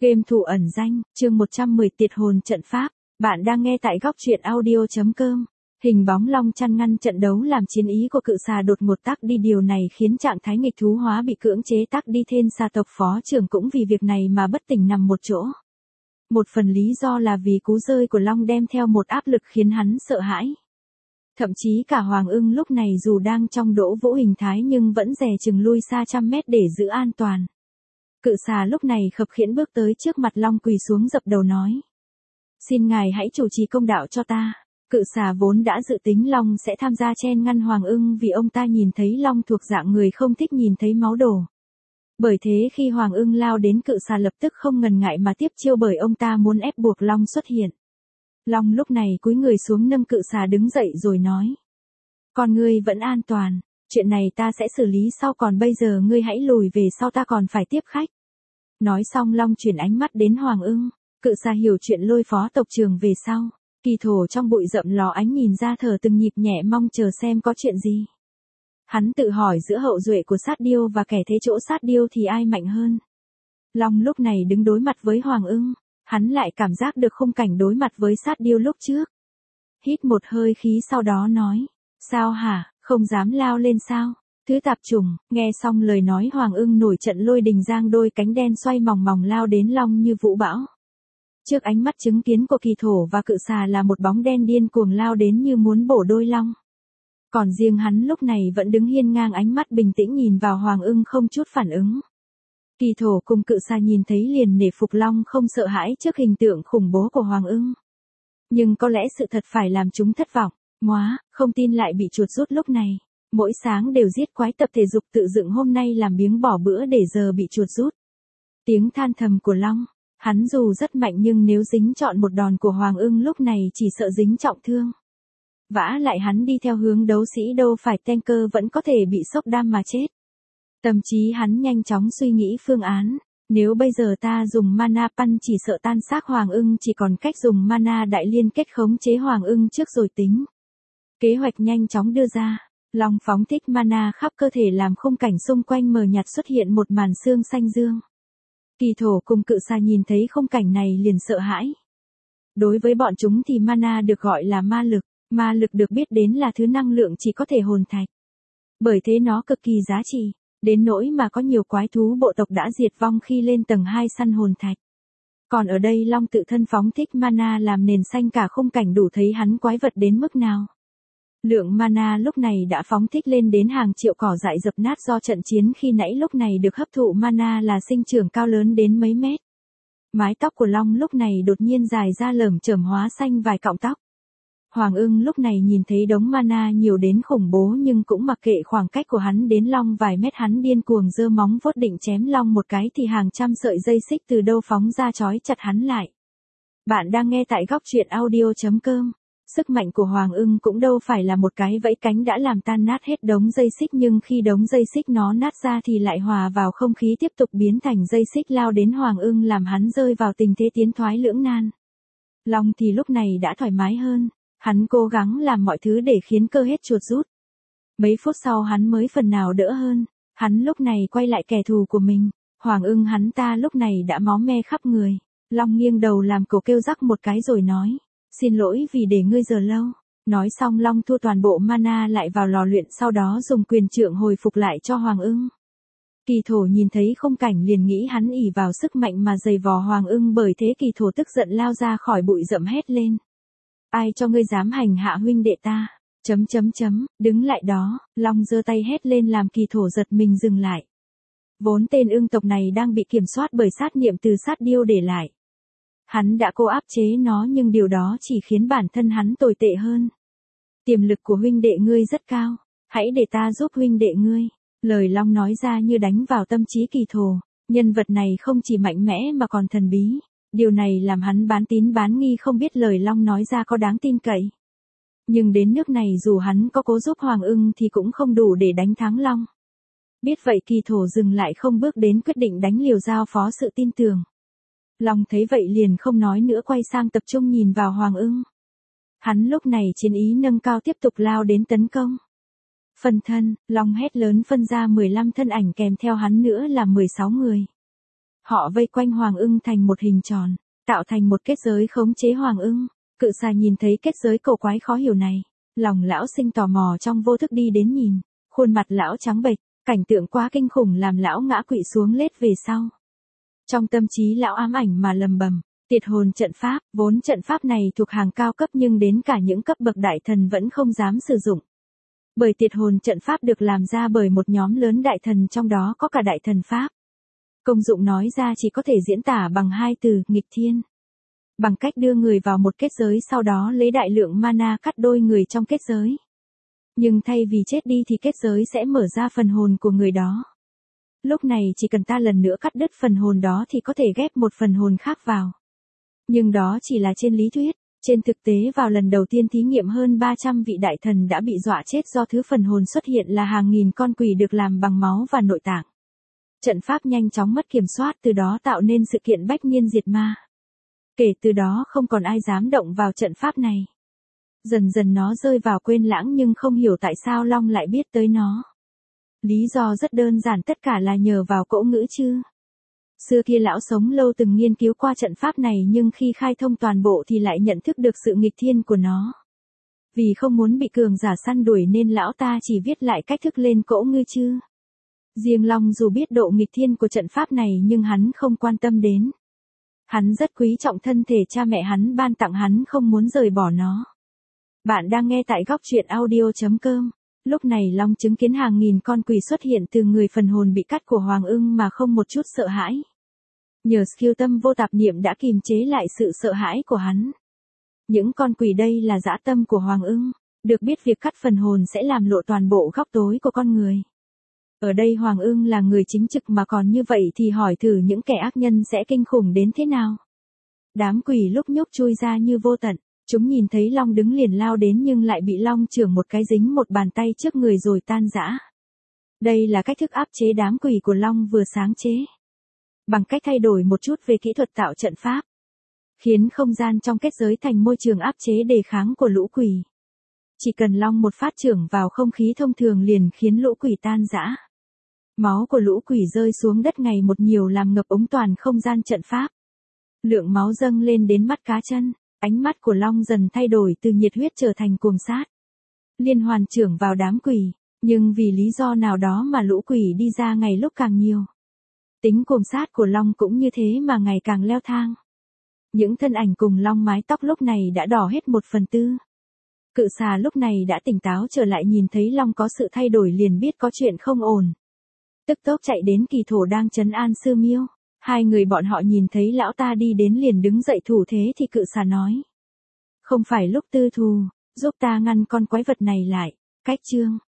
Game thủ ẩn danh, chương 110 tiệt hồn trận pháp. Bạn đang nghe tại góc truyện audio.com. Hình bóng long chăn ngăn trận đấu làm chiến ý của cự xà đột ngột tắc đi, điều này khiến trạng thái nghịch thú hóa bị cưỡng chế tắc đi. Thiên xà tộc phó trưởng cũng vì việc này mà bất tỉnh nằm một chỗ. Một phần lý do là vì cú rơi của long đem theo một áp lực khiến hắn sợ hãi. Thậm chí cả Hoàng Ưng lúc này dù đang trong đỗ vũ hình thái nhưng vẫn dè chừng lui xa trăm mét để giữ an toàn. Cự xà lúc này khập khiễng bước tới trước mặt long, quỳ xuống dập đầu nói: "Xin ngài hãy chủ trì công đạo cho ta." Cự xà vốn đã dự tính long sẽ tham gia chen ngăn Hoàng Ưng vì ông ta nhìn thấy long thuộc dạng người không thích nhìn thấy máu đổ. Bởi thế khi Hoàng Ưng lao đến, cự xà lập tức không ngần ngại mà tiếp chiêu, bởi ông ta muốn ép buộc long xuất hiện. Long lúc này cúi người xuống nâng cự xà đứng dậy rồi nói: "Con ngươi vẫn an toàn, chuyện này ta sẽ xử lý sau, còn bây giờ ngươi hãy lùi về sau, ta còn phải tiếp khách." Nói xong long chuyển ánh mắt đến Hoàng Ưng. Cự xà hiểu chuyện lôi phó tộc trưởng về sau. Kỳ thổ trong bụi rậm ló ánh nhìn ra, thở từng nhịp nhẹ, mong chờ xem có chuyện gì. Hắn tự hỏi giữa hậu duệ của sát điêu và kẻ thế chỗ sát điêu thì ai mạnh hơn. Long lúc này đứng đối mặt với Hoàng Ưng, hắn lại cảm giác được khung cảnh đối mặt với sát điêu lúc trước. Hít một hơi khí sau đó nói: "Sao hả, không dám lao lên sao? Thứ tạp chủng." Nghe xong lời nói Hoàng Ưng nổi trận lôi đình, giang đôi cánh đen xoay mòng mòng lao đến long như vũ bão. Trước ánh mắt chứng kiến của kỳ thổ và cự xà là một bóng đen điên cuồng lao đến như muốn bổ đôi long. Còn riêng hắn lúc này vẫn đứng hiên ngang, ánh mắt bình tĩnh nhìn vào Hoàng Ưng không chút phản ứng. Kỳ thổ cùng cự xà nhìn thấy liền nể phục long không sợ hãi trước hình tượng khủng bố của Hoàng Ưng. Nhưng có lẽ sự thật phải làm chúng thất vọng. Móa, không tin lại bị chuột rút lúc này. Mỗi sáng đều giết quái, tập thể dục tự dựng, hôm nay làm biếng bỏ bữa để giờ bị chuột rút. Tiếng than thầm của long. Hắn dù rất mạnh nhưng nếu dính trọn một đòn của Hoàng Ưng lúc này chỉ sợ dính trọng thương. Vả lại hắn đi theo hướng đấu sĩ, đâu phải tanker vẫn có thể bị sốc đam mà chết. Tâm trí hắn nhanh chóng suy nghĩ phương án. Nếu bây giờ ta dùng mana pan chỉ sợ tan xác Hoàng Ưng, chỉ còn cách dùng mana đại liên kết khống chế Hoàng Ưng trước rồi tính. Kế hoạch nhanh chóng đưa ra. Long phóng thích mana khắp cơ thể làm khung cảnh xung quanh mờ nhạt, xuất hiện một màn xương xanh dương. Kỳ thổ cùng cự xà nhìn thấy khung cảnh này liền sợ hãi. Đối với bọn chúng thì mana được gọi là ma lực. Ma lực được biết đến là thứ năng lượng chỉ có thể hồn thạch. Bởi thế nó cực kỳ giá trị. Đến nỗi mà có nhiều quái thú bộ tộc đã diệt vong khi lên tầng 2 săn hồn thạch. Còn ở đây long tự thân phóng thích mana làm nền xanh cả khung cảnh, đủ thấy hắn quái vật đến mức nào. Lượng mana lúc này đã phóng thích lên đến hàng triệu, cỏ dại dập nát do trận chiến khi nãy lúc này được hấp thụ mana là sinh trưởng cao lớn đến mấy mét. Mái tóc của long lúc này đột nhiên dài ra lởm chởm hóa xanh vài cọng tóc. Hoàng Ưng lúc này nhìn thấy đống mana nhiều đến khủng bố nhưng cũng mặc kệ khoảng cách của hắn đến long vài mét, hắn điên cuồng giơ móng vuốt định chém long một cái thì hàng trăm sợi dây xích từ đâu phóng ra trói chặt hắn lại. Bạn đang nghe tại góc truyện audio.com. Sức mạnh của Hoàng Ưng cũng đâu phải là một cái vẫy cánh đã làm tan nát hết đống dây xích, nhưng khi đống dây xích nó nát ra thì lại hòa vào không khí, tiếp tục biến thành dây xích lao đến Hoàng Ưng, làm hắn rơi vào tình thế tiến thoái lưỡng nan. Long thì lúc này đã thoải mái hơn, hắn cố gắng làm mọi thứ để khiến cơ hết chuột rút. Mấy phút sau hắn mới phần nào đỡ hơn, hắn lúc này quay lại kẻ thù của mình. Hoàng Ưng hắn ta lúc này đã máu me khắp người. Long nghiêng đầu làm cổ kêu rắc một cái rồi nói: "Xin lỗi vì để ngươi giờ lâu." Nói xong long thu toàn bộ mana lại vào lò luyện, sau đó dùng quyền trượng hồi phục lại cho Hoàng Ưng. Kỳ thổ nhìn thấy khung cảnh liền nghĩ hắn ỷ vào sức mạnh mà giày vò Hoàng Ưng, bởi thế kỳ thổ tức giận lao ra khỏi bụi rậm hét lên: "Ai cho ngươi dám hành hạ huynh đệ ta? Đứng lại đó." Long giơ tay hét lên làm kỳ thổ giật mình dừng lại. Vốn tên ương tộc này đang bị kiểm soát bởi sát niệm từ sát điêu để lại. Hắn đã cố áp chế nó nhưng điều đó chỉ khiến bản thân hắn tồi tệ hơn. "Tiềm lực của huynh đệ ngươi rất cao, hãy để ta giúp huynh đệ ngươi." Lời long nói ra như đánh vào tâm trí kỳ thổ. Nhân vật này không chỉ mạnh mẽ mà còn thần bí. Điều này làm hắn bán tín bán nghi, không biết lời long nói ra có đáng tin cậy. Nhưng đến nước này dù hắn có cố giúp Hoàng Ưng thì cũng không đủ để đánh thắng long. Biết vậy kỳ thổ dừng lại không bước đến, quyết định đánh liều, giao phó sự tin tưởng. Long thấy vậy liền không nói nữa, quay sang tập trung nhìn vào Hoàng Ưng. Hắn lúc này chiến ý nâng cao, tiếp tục lao đến tấn công. Phân thân, long hét lớn phân ra 15 thân ảnh, kèm theo hắn nữa là 16 người. Họ vây quanh Hoàng Ưng thành một hình tròn, tạo thành một kết giới khống chế Hoàng Ưng. Cự xà nhìn thấy kết giới cổ quái khó hiểu này, lòng lão sinh tò mò trong vô thức đi đến nhìn, khuôn mặt lão trắng bệch, cảnh tượng quá kinh khủng làm lão ngã quỵ xuống lết về sau. Trong tâm trí lão ám ảnh mà lầm bầm, tiệt hồn trận pháp, vốn trận pháp này thuộc hàng cao cấp nhưng đến cả những cấp bậc đại thần vẫn không dám sử dụng. Bởi tiệt hồn trận pháp được làm ra bởi một nhóm lớn đại thần, trong đó có cả đại thần Pháp. Công dụng nói ra chỉ có thể diễn tả bằng hai từ, nghịch thiên. Bằng cách đưa người vào một kết giới sau đó lấy đại lượng mana cắt đôi người trong kết giới. Nhưng thay vì chết đi thì kết giới sẽ mở ra phần hồn của người đó. Lúc này chỉ cần ta lần nữa cắt đứt phần hồn đó thì có thể ghép một phần hồn khác vào. Nhưng đó chỉ là trên lý thuyết, trên thực tế vào lần đầu tiên thí nghiệm hơn 300 vị đại thần đã bị dọa chết do thứ phần hồn xuất hiện là hàng nghìn con quỷ được làm bằng máu và nội tạng. Trận pháp nhanh chóng mất kiểm soát, từ đó tạo nên sự kiện bách niên diệt ma. Kể từ đó không còn ai dám động vào trận pháp này. Dần dần nó rơi vào quên lãng nhưng không hiểu tại sao Long lại biết tới nó. Lý do rất đơn giản, tất cả là nhờ vào cỗ ngữ chư. Xưa kia lão sống lâu từng nghiên cứu qua trận pháp này nhưng khi khai thông toàn bộ thì lại nhận thức được sự nghịch thiên của nó. Vì không muốn bị cường giả săn đuổi nên lão ta chỉ viết lại cách thức lên cỗ ngữ chư. Riêng Long dù biết độ nghịch thiên của trận pháp này nhưng hắn không quan tâm đến. Hắn rất quý trọng thân thể cha mẹ hắn ban tặng, hắn không muốn rời bỏ nó. Bạn đang nghe tại góc truyện audio.com. Lúc này Long chứng kiến hàng nghìn con quỷ xuất hiện từ người phần hồn bị cắt của Hoàng Ưng mà không một chút sợ hãi. Nhờ skill tâm vô tạp niệm đã kìm chế lại sự sợ hãi của hắn. Những con quỷ đây là dã tâm của Hoàng Ưng, được biết việc cắt phần hồn sẽ làm lộ toàn bộ góc tối của con người. Ở đây Hoàng Ưng là người chính trực mà còn như vậy thì hỏi thử những kẻ ác nhân sẽ kinh khủng đến thế nào. Đám quỷ lúc nhúc chui ra như vô tận, chúng nhìn thấy Long đứng liền lao đến nhưng lại bị Long chưởng một cái dính một bàn tay trước người rồi tan rã. Đây là cách thức áp chế đám quỷ của Long vừa sáng chế. Bằng cách thay đổi một chút về kỹ thuật tạo trận pháp, khiến không gian trong kết giới thành môi trường áp chế đề kháng của lũ quỷ. Chỉ cần Long một phát chưởng vào không khí thông thường liền khiến lũ quỷ tan rã. Máu của lũ quỷ rơi xuống đất ngày một nhiều làm ngập úng toàn không gian trận pháp. Lượng máu dâng lên đến mắt cá chân, ánh mắt của Long dần thay đổi từ nhiệt huyết trở thành cuồng sát. Liên hoàn chưởng vào đám quỷ, nhưng vì lý do nào đó mà lũ quỷ đi ra ngày lúc càng nhiều. Tính cuồng sát của Long cũng như thế mà ngày càng leo thang. Những thân ảnh cùng Long mái tóc lúc này đã đỏ hết 1/4. Cự xà lúc này đã tỉnh táo trở lại, nhìn thấy Long có sự thay đổi liền biết có chuyện không ổn. Tức tốc chạy đến Kỳ Thổ đang trấn an Sư Miêu. Hai người bọn họ nhìn thấy lão ta đi đến liền đứng dậy thủ thế thì cự xà nói. Không phải lúc tư thù, giúp ta ngăn con quái vật này lại. Cách chương.